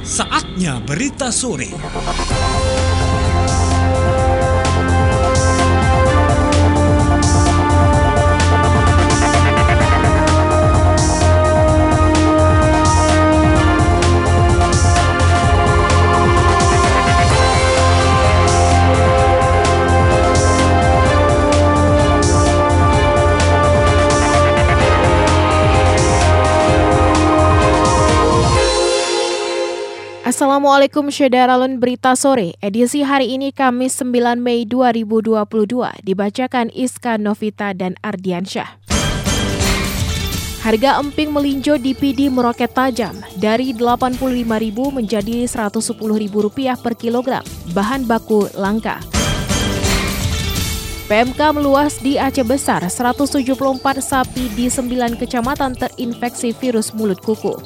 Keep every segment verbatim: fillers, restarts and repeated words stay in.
Saatnya berita sore. Assalamualaikum Syederalun Berita Sore, edisi hari ini Kamis sembilan Mei dua ribu dua puluh dua, dibacakan Iska Novita dan Ardiansyah. Harga emping melinjo di P D meroket tajam, dari delapan puluh lima ribu rupiah menjadi seratus sepuluh ribu rupiah per kilogram, bahan baku langka. P M K meluas di Aceh Besar, seratus tujuh puluh empat sapi di sembilan kecamatan terinfeksi virus mulut kuku.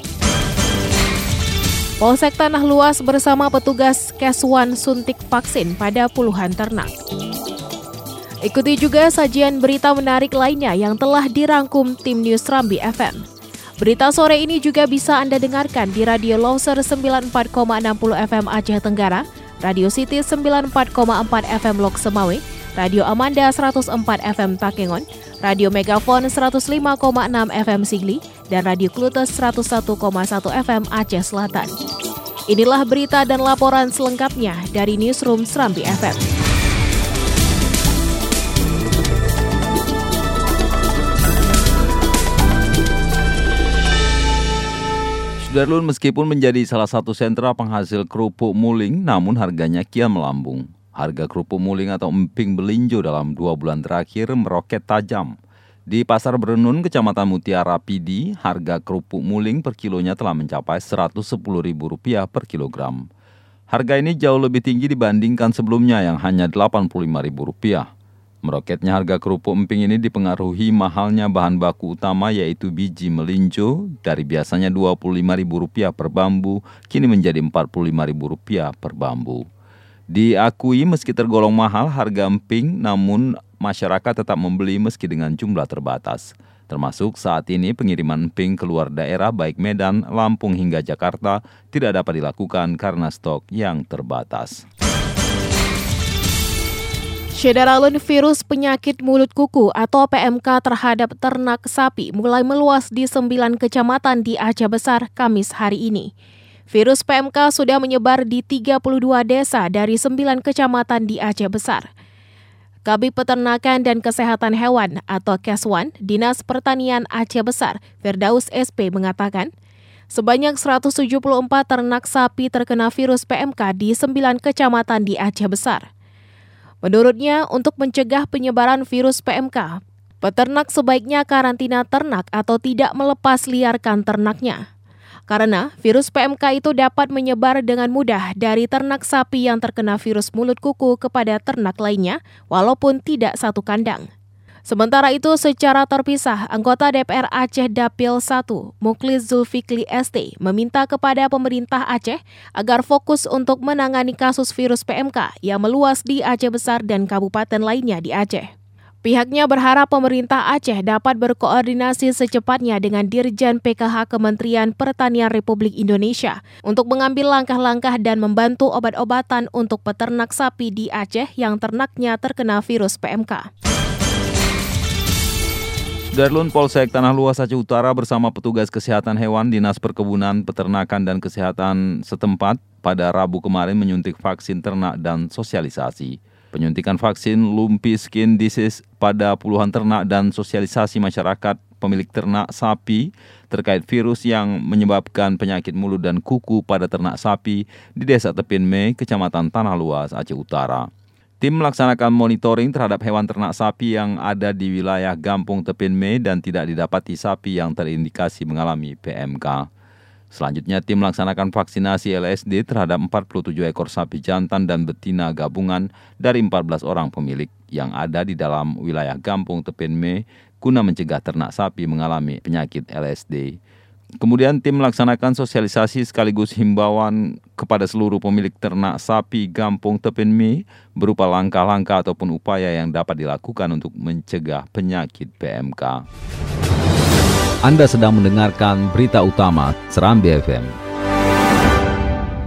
Polsek Tanah Luas bersama petugas Keswan suntik vaksin pada puluhan ternak. Ikuti juga sajian berita menarik lainnya yang telah dirangkum tim News Rambi F M. Berita sore ini juga bisa Anda dengarkan di Radio Loser sembilan puluh empat koma enam puluh F M Aceh Tenggara, Radio City sembilan puluh empat koma empat F M Lok Semawe, Radio Amanda seratus empat F M Takengon, Radio Megafon seratus lima koma enam F M Sigli, dan Radio Klutes seratus satu koma satu F M Aceh Selatan. Inilah berita dan laporan selengkapnya dari Newsroom Serambi F M. Sudarlun, meskipun menjadi salah satu sentra penghasil kerupuk muling, namun harganya kian melambung. Harga kerupuk muling atau emping belinjo dalam dua bulan terakhir meroket tajam. Di Pasar Berenun, Kecamatan Mutiara P D, harga kerupuk muling per kilonya telah mencapai seratus sepuluh ribu rupiah per kilogram. Harga ini jauh lebih tinggi dibandingkan sebelumnya yang hanya delapan puluh lima ribu rupiah. Meroketnya harga kerupuk emping ini dipengaruhi mahalnya bahan baku utama yaitu biji melinjo, dari biasanya dua puluh lima ribu rupiah per bambu, kini menjadi empat puluh lima ribu rupiah per bambu. Diakui meski tergolong mahal harga emping, namun masyarakat tetap membeli meski dengan jumlah terbatas. Termasuk saat ini pengiriman emping keluar daerah baik Medan, Lampung hingga Jakarta tidak dapat dilakukan karena stok yang terbatas. Syederalun, virus penyakit mulut kuku atau P M K terhadap ternak sapi mulai meluas di sembilan kecamatan di Aceh Besar Kamis hari ini. Virus P M K sudah menyebar di tiga puluh dua desa dari sembilan kecamatan di Aceh Besar. Kabid Peternakan dan Kesehatan Hewan atau Keswan, Dinas Pertanian Aceh Besar, Firdaus S P mengatakan, sebanyak seratus tujuh puluh empat ternak sapi terkena virus P M K di sembilan kecamatan di Aceh Besar. Menurutnya, untuk mencegah penyebaran virus P M K, peternak sebaiknya karantina ternak atau tidak melepas liarkan ternaknya. Karena virus P M K itu dapat menyebar dengan mudah dari ternak sapi yang terkena virus mulut kuku kepada ternak lainnya, walaupun tidak satu kandang. Sementara itu, secara terpisah, anggota D P R Aceh Dapil satu, Muklis Zulfikli S T, meminta kepada pemerintah Aceh agar fokus untuk menangani kasus virus P M K yang meluas di Aceh Besar dan kabupaten lainnya di Aceh. Pihaknya berharap pemerintah Aceh dapat berkoordinasi secepatnya dengan Dirjen P K H Kementerian Pertanian Republik Indonesia untuk mengambil langkah-langkah dan membantu obat-obatan untuk peternak sapi di Aceh yang ternaknya terkena virus P M K. Sudarlun, Polsek Tanah Luas Aceh Utara bersama petugas kesehatan hewan Dinas Perkebunan, Peternakan dan Kesehatan setempat pada Rabu kemarin menyuntik vaksin ternak dan sosialisasi. Penyuntikan vaksin lumpy skin disease pada puluhan ternak dan sosialisasi masyarakat pemilik ternak sapi terkait virus yang menyebabkan penyakit mulut dan kuku pada ternak sapi di Desa Tepin Me, Kecamatan Tanah Luas, Aceh Utara. Tim melaksanakan monitoring terhadap hewan ternak sapi yang ada di wilayah Gampung Tepin Me dan tidak didapati sapi yang terindikasi mengalami P M K. Selanjutnya, tim melaksanakan vaksinasi L S D terhadap empat puluh tujuh ekor sapi jantan dan betina gabungan dari empat belas orang pemilik yang ada di dalam wilayah Gampung Tepin Me guna mencegah ternak sapi mengalami penyakit L S D. Kemudian tim melaksanakan sosialisasi sekaligus himbauan kepada seluruh pemilik ternak sapi Gampung Tepin Me berupa langkah-langkah ataupun upaya yang dapat dilakukan untuk mencegah penyakit P M K. Anda sedang mendengarkan berita utama Serambi F M.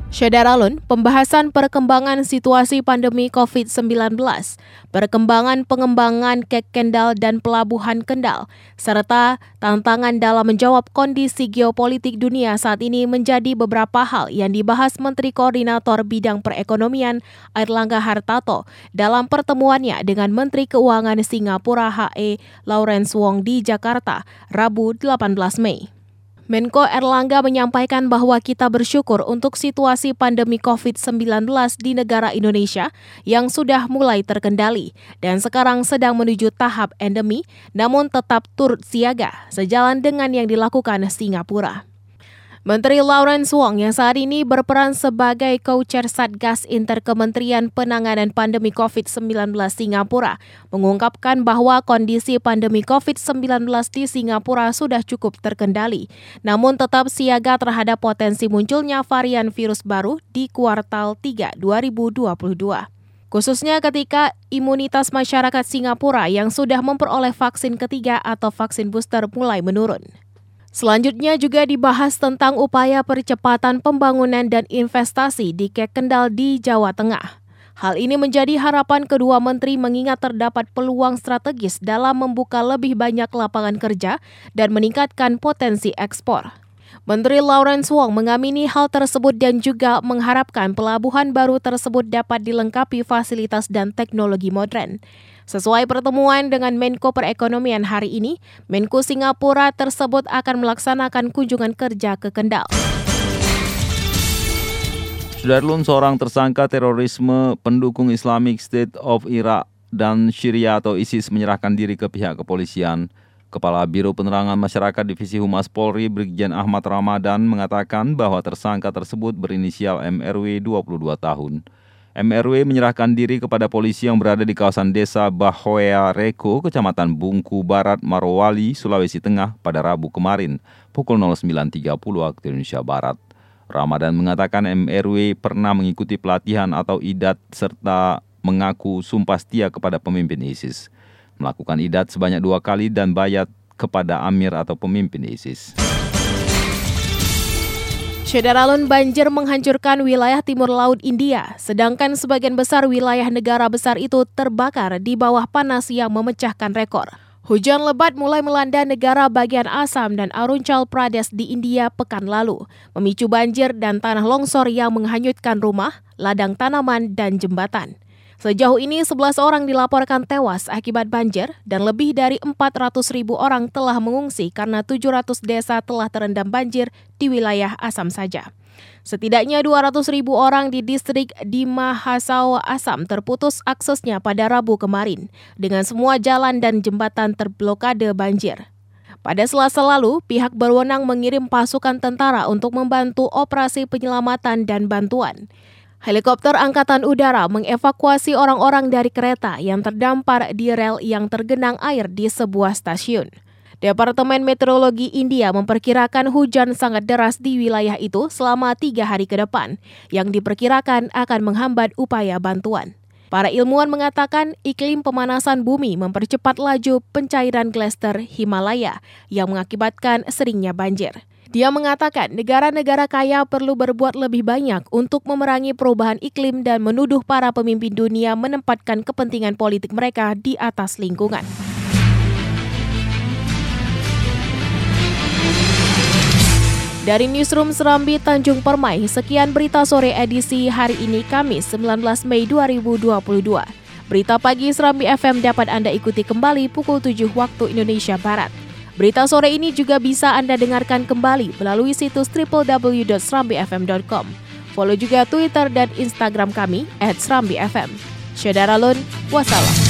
Syederalun, pembahasan perkembangan situasi pandemi covid sembilan belas, perkembangan pengembangan Kek Kendal dan Pelabuhan Kendal, serta tantangan dalam menjawab kondisi geopolitik dunia saat ini menjadi beberapa hal yang dibahas Menteri Koordinator Bidang Perekonomian Airlangga Hartarto dalam pertemuannya dengan Menteri Keuangan Singapura H E Lawrence Wong di Jakarta, Rabu delapan belas Mei. Menko Airlangga menyampaikan bahwa kita bersyukur untuk situasi pandemi covid sembilan belas di negara Indonesia yang sudah mulai terkendali dan sekarang sedang menuju tahap endemi, namun tetap turut siaga sejalan dengan yang dilakukan Singapura. Menteri Lawrence Wong yang saat ini berperan sebagai co-chair Satgas Interkementerian Penanganan Pandemi covid sembilan belas Singapura mengungkapkan bahwa kondisi pandemi covid sembilan belas di Singapura sudah cukup terkendali, namun tetap siaga terhadap potensi munculnya varian virus baru di kuartal tiga dua ribu dua puluh dua. Khususnya ketika imunitas masyarakat Singapura yang sudah memperoleh vaksin ketiga atau vaksin booster mulai menurun. Selanjutnya juga dibahas tentang upaya percepatan pembangunan dan investasi di Kek Kendal di Jawa Tengah. Hal ini menjadi harapan kedua menteri mengingat terdapat peluang strategis dalam membuka lebih banyak lapangan kerja dan meningkatkan potensi ekspor. Menteri Lawrence Wong mengamini hal tersebut dan juga mengharapkan pelabuhan baru tersebut dapat dilengkapi fasilitas dan teknologi modern. Sesuai pertemuan dengan Menko Perekonomian hari ini, Menko Singapura tersebut akan melaksanakan kunjungan kerja ke Kendal. Syederalun, seorang tersangka terorisme pendukung Islamic State of Iraq dan Syria atau ISIS menyerahkan diri ke pihak kepolisian. Kepala Biro Penerangan Masyarakat Divisi Humas Polri, Brigjen Ahmad Ramadan, mengatakan bahwa tersangka tersebut berinisial M R W dua puluh dua tahun. M R W menyerahkan diri kepada polisi yang berada di kawasan desa Bahoea Reko, Kecamatan Bungku Barat, Morowali, Sulawesi Tengah pada Rabu kemarin, pukul sembilan tiga puluh waktu Indonesia Barat. Ramadan mengatakan M R W pernah mengikuti pelatihan atau idat serta mengaku sumpah setia kepada pemimpin ISIS. Melakukan idat sebanyak dua kali dan bayat kepada Amir atau pemimpin ISIS. Syederalun, banjir menghancurkan wilayah timur laut India, sedangkan sebagian besar wilayah negara besar itu terbakar di bawah panas yang memecahkan rekor. Hujan lebat mulai melanda negara bagian Assam dan Arunachal Pradesh di India pekan lalu, memicu banjir dan tanah longsor yang menghanyutkan rumah, ladang tanaman, dan jembatan. Sejauh ini sebelas orang dilaporkan tewas akibat banjir dan lebih dari empat ratus ribu orang telah mengungsi karena tujuh ratus desa telah terendam banjir di wilayah Assam saja. Setidaknya dua ratus ribu orang di distrik di Mahasau, Assam terputus aksesnya pada Rabu kemarin dengan semua jalan dan jembatan terblokade banjir. Pada Selasa lalu, pihak berwenang mengirim pasukan tentara untuk membantu operasi penyelamatan dan bantuan. Helikopter Angkatan Udara mengevakuasi orang-orang dari kereta yang terdampar di rel yang tergenang air di sebuah stasiun. Departemen Meteorologi India memperkirakan hujan sangat deras di wilayah itu selama tiga hari ke depan, yang diperkirakan akan menghambat upaya bantuan. Para ilmuwan mengatakan iklim pemanasan bumi mempercepat laju pencairan glaster Himalaya yang mengakibatkan seringnya banjir. Dia mengatakan negara-negara kaya perlu berbuat lebih banyak untuk memerangi perubahan iklim dan menuduh para pemimpin dunia menempatkan kepentingan politik mereka di atas lingkungan. Dari Newsroom Serambi Tanjung Permai, sekian berita sore edisi hari ini Kamis sembilan belas Mei dua ribu dua puluh dua. Berita pagi Serambi F M dapat Anda ikuti kembali pukul tujuh waktu Indonesia Barat. Berita sore ini juga bisa Anda dengarkan kembali melalui situs w w w dot serambi f m dot com. Follow juga Twitter dan Instagram kami at serambi f m. Syederalun, wassalam.